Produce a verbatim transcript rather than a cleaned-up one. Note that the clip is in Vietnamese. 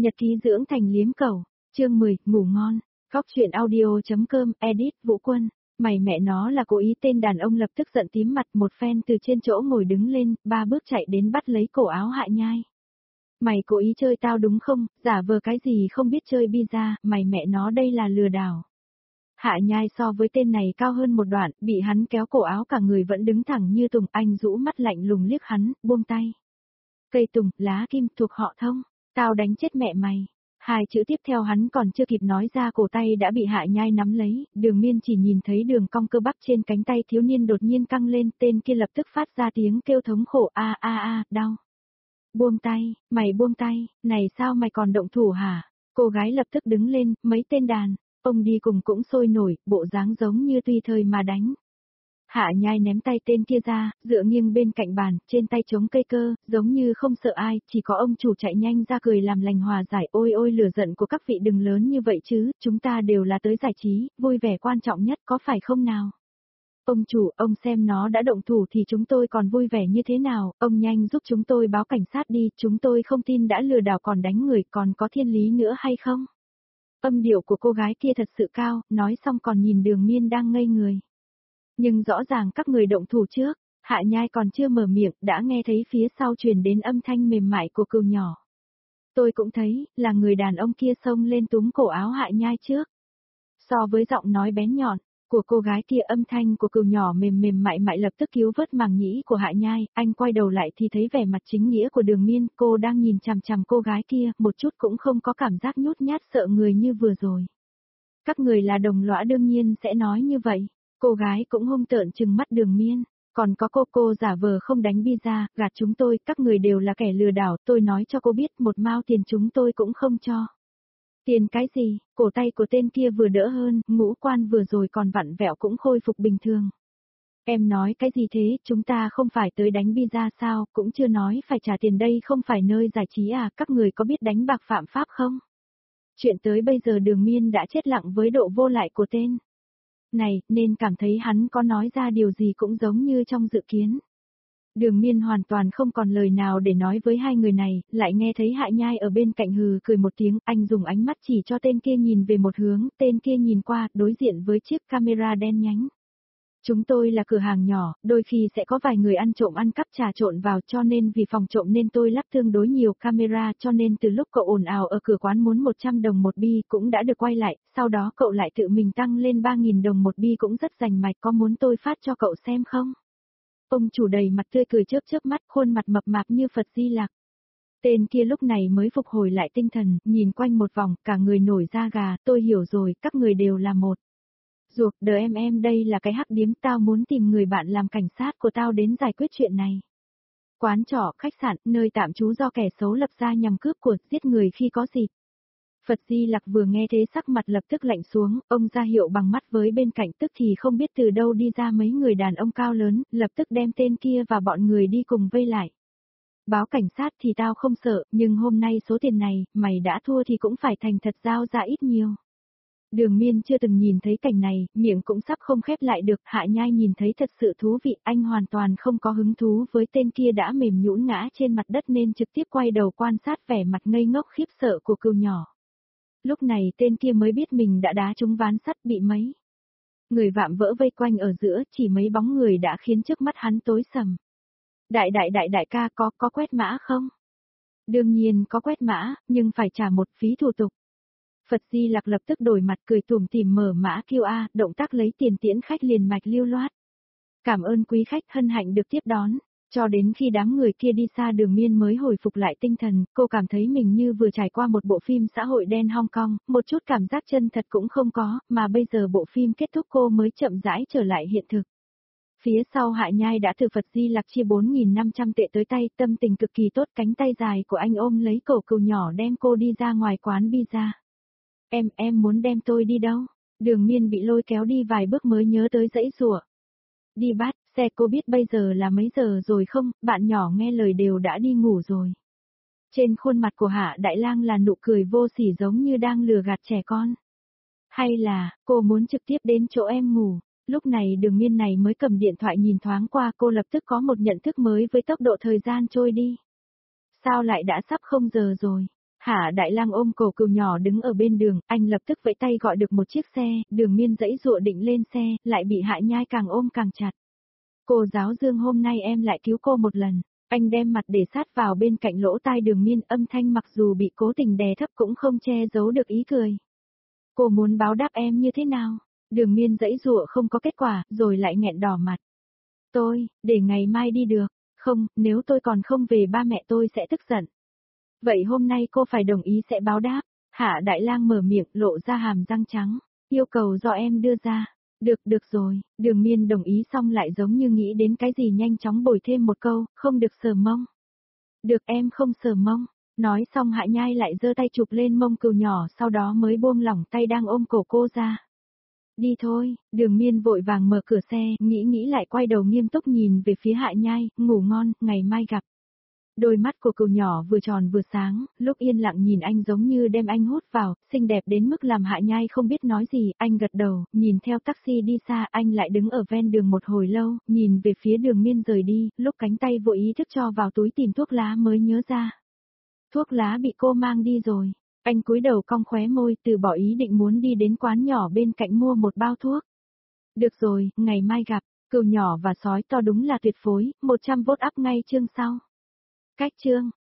Nhật ký dưỡng thành liếm cẩu, chương mười, ngủ ngon, Cóc truyện audio.com, edit, Vũ Quân, mày mẹ nó là cố ý. Tên đàn ông lập tức giận tím mặt, một phen từ trên chỗ ngồi đứng lên, ba bước chạy đến bắt lấy cổ áo Hạ Nhai. Mày cố ý chơi tao đúng không, giả vờ cái gì không biết chơi pizza, mày mẹ nó đây là lừa đảo. Hạ Nhai so với tên này cao hơn một đoạn, bị hắn kéo cổ áo cả người vẫn đứng thẳng như tùng, anh rũ mắt lạnh lùng liếc hắn, buông tay. Cây tùng, lá kim, thuộc họ Thông, tao đánh chết mẹ mày. Hai chữ tiếp theo hắn còn chưa kịp nói ra, cổ tay đã bị Hạ Nhai nắm lấy, Đường Miên chỉ nhìn thấy đường cong cơ bắp trên cánh tay thiếu niên đột nhiên căng lên, tên kia lập tức phát ra tiếng kêu thống khổ a a a, đau. Buông tay, mày buông tay, này sao mày còn động thủ hả? Cô gái lập tức đứng lên, mấy tên đàn, ông đi cùng cũng sôi nổi, bộ dáng giống như tùy thời mà đánh. Hạ Nhai ném tay tên kia ra, dựa nghiêng bên cạnh bàn, trên tay chống cây cơ, giống như không sợ ai, chỉ có ông chủ chạy nhanh ra cười làm lành hòa giải. Ôi ôi, lửa giận của các vị đừng lớn như vậy chứ, chúng ta đều là tới giải trí, vui vẻ quan trọng nhất, có phải không nào? Ông chủ, ông xem nó đã động thủ thì chúng tôi còn vui vẻ như thế nào, ông nhanh giúp chúng tôi báo cảnh sát đi, chúng tôi không tin đã lừa đảo còn đánh người, còn có thiên lý nữa hay không? Âm điệu của cô gái kia thật sự cao, nói xong còn nhìn Đường Miên đang ngây người. Nhưng rõ ràng các người động thủ trước, Hạ Nhai còn chưa mở miệng, đã nghe thấy phía sau truyền đến âm thanh mềm mại của cừu nhỏ. Tôi cũng thấy, là người đàn ông kia xông lên túm cổ áo Hạ Nhai trước. So với giọng nói bén nhọn của cô gái kia, âm thanh của cừu nhỏ mềm mềm mại mại lập tức cứu vớt màng nhĩ của Hạ Nhai. Anh quay đầu lại thì thấy vẻ mặt chính nghĩa của Đường Miên, cô đang nhìn chằm chằm cô gái kia, một chút cũng không có cảm giác nhút nhát sợ người như vừa rồi. Các người là đồng lõa đương nhiên sẽ nói như vậy. Cô gái cũng hung tợn trừng mắt Đường Miên, còn có cô cô giả vờ không đánh pizza, gạt chúng tôi, các người đều là kẻ lừa đảo, tôi nói cho cô biết, một mao tiền chúng tôi cũng không cho. Tiền cái gì, cổ tay của tên kia vừa đỡ hơn, ngũ quan vừa rồi còn vặn vẹo cũng khôi phục bình thường. Em nói cái gì thế, chúng ta không phải tới đánh pizza sao, cũng chưa nói phải trả tiền, đây không phải nơi giải trí à, các người có biết đánh bạc phạm pháp không? Chuyện tới bây giờ Đường Miên đã chết lặng với độ vô lại của tên này, nên cảm thấy hắn có nói ra điều gì cũng giống như trong dự kiến. Đường Miên hoàn toàn không còn lời nào để nói với hai người này, lại nghe thấy Hạ Nhai ở bên cạnh hừ cười một tiếng, anh dùng ánh mắt chỉ cho tên kia nhìn về một hướng, tên kia nhìn qua, đối diện với chiếc camera đen nhánh. Chúng tôi là cửa hàng nhỏ, đôi khi sẽ có vài người ăn trộm ăn cắp trà trộn vào, cho nên vì phòng trộm nên tôi lắp tương đối nhiều camera, cho nên từ lúc cậu ồn ào ở cửa quán muốn một trăm đồng một bi cũng đã được quay lại, sau đó cậu lại tự mình tăng lên ba nghìn đồng một bi cũng rất rành mạch, có muốn tôi phát cho cậu xem không? Ông chủ đầy mặt tươi cười chớp chớp mắt, khuôn mặt mập mạp như Phật Di Lặc. Tên kia lúc này mới phục hồi lại tinh thần, nhìn quanh một vòng, cả người nổi da gà, tôi hiểu rồi, các người đều là một. Ruột, đờ em em đây là cái hắc điếm, tao muốn tìm người bạn làm cảnh sát của tao đến giải quyết chuyện này. Quán trọ, khách sạn, nơi tạm trú do kẻ xấu lập ra nhằm cướp của, giết người khi có dịp. Phật Di Lặc vừa nghe thế sắc mặt lập tức lạnh xuống, ông ra hiệu bằng mắt với bên cạnh, tức thì không biết từ đâu đi ra mấy người đàn ông cao lớn, lập tức đem tên kia và bọn người đi cùng vây lại. Báo cảnh sát thì tao không sợ, nhưng hôm nay số tiền này, mày đã thua thì cũng phải thành thật giao ra ít nhiều. Đường Miên chưa từng nhìn thấy cảnh này, miệng cũng sắp không khép lại được, Hạ Nhai nhìn thấy thật sự thú vị, anh hoàn toàn không có hứng thú với tên kia đã mềm nhũn ngã trên mặt đất nên trực tiếp quay đầu quan sát vẻ mặt ngây ngốc khiếp sợ của cừu nhỏ. Lúc này tên kia mới biết mình đã đá trúng ván sắt, bị mấy người vạm vỡ vây quanh ở giữa, chỉ mấy bóng người đã khiến trước mắt hắn tối sầm. Đại đại đại đại ca, có có quét mã không? Đương nhiên có quét mã, nhưng phải trả một phí thủ tục. Phật Di Lặc lập tức đổi mặt cười tủm tỉm mở mã quy rờ, động tác lấy tiền tiễn khách liền mạch lưu loát. Cảm ơn quý khách, hân hạnh được tiếp đón. Cho đến khi đám người kia đi xa, Đường Miên mới hồi phục lại tinh thần, cô cảm thấy mình như vừa trải qua một bộ phim xã hội đen Hong Kong, một chút cảm giác chân thật cũng không có, mà bây giờ bộ phim kết thúc cô mới chậm rãi trở lại hiện thực. Phía sau Hạ Nhai đã từ Phật Di Lặc chia bốn nghìn năm trăm tệ tới tay, tâm tình cực kỳ tốt, cánh tay dài của anh ôm lấy cổ cừu nhỏ đem cô đi ra ngoài quán pizza. Em, em muốn đem tôi đi đâu? Đường Miên bị lôi kéo đi vài bước mới nhớ tới dãy rủa. Đi bắt xe, cô biết bây giờ là mấy giờ rồi không, bạn nhỏ nghe lời đều đã đi ngủ rồi. Trên khuôn mặt của Hạ Đại Lang là nụ cười vô sỉ giống như đang lừa gạt trẻ con. Hay là, cô muốn trực tiếp đến chỗ em ngủ? Lúc này Đường Miên này mới cầm điện thoại nhìn thoáng qua, cô lập tức có một nhận thức mới với tốc độ thời gian trôi đi. Sao lại đã sắp không giờ rồi? Hạ Đại Lang ôm cổ cừu nhỏ đứng ở bên đường, anh lập tức vẫy tay gọi được một chiếc xe, Đường Miên giãy giụa định lên xe, lại bị Hạ Nhai càng ôm càng chặt. Cô giáo Dương hôm nay em lại cứu cô một lần. Anh đem mặt để sát vào bên cạnh lỗ tai Đường Miên, âm thanh mặc dù bị cố tình đè thấp cũng không che giấu được ý cười. Cô muốn báo đáp em như thế nào? Đường Miên giãy giụa không có kết quả, rồi lại nghẹn đỏ mặt. Tôi, để ngày mai đi được. Không, nếu tôi còn không về ba mẹ tôi sẽ tức giận. Vậy hôm nay cô phải đồng ý sẽ báo đáp. Hạ Đại Lang mở miệng lộ ra hàm răng trắng. Yêu cầu do em đưa ra. Được, được rồi, Đường Miên đồng ý xong lại giống như nghĩ đến cái gì nhanh chóng bồi thêm một câu, không được sờ mông. Được em không sờ mông. Nói xong Hạ Nhai lại giơ tay chụp lên mông cừu nhỏ sau đó mới buông lỏng tay đang ôm cổ cô ra. Đi thôi, Đường Miên vội vàng mở cửa xe, nghĩ nghĩ lại quay đầu nghiêm túc nhìn về phía Hạ Nhai, ngủ ngon, ngày mai gặp. Đôi mắt của cừu nhỏ vừa tròn vừa sáng, lúc yên lặng nhìn anh giống như đem anh hút vào, xinh đẹp đến mức làm Hạ Nhai không biết nói gì, anh gật đầu, nhìn theo taxi đi xa, anh lại đứng ở ven đường một hồi lâu, nhìn về phía Đường Miên rời đi, lúc cánh tay vô ý thức cho vào túi tìm thuốc lá mới nhớ ra. Thuốc lá bị cô mang đi rồi. Anh cúi đầu cong khóe môi, từ bỏ ý định muốn đi đến quán nhỏ bên cạnh mua một bao thuốc. Được rồi, ngày mai gặp, cừu nhỏ và sói to đúng là tuyệt phối, một trăm vốt up ngay chương sau. Cách chương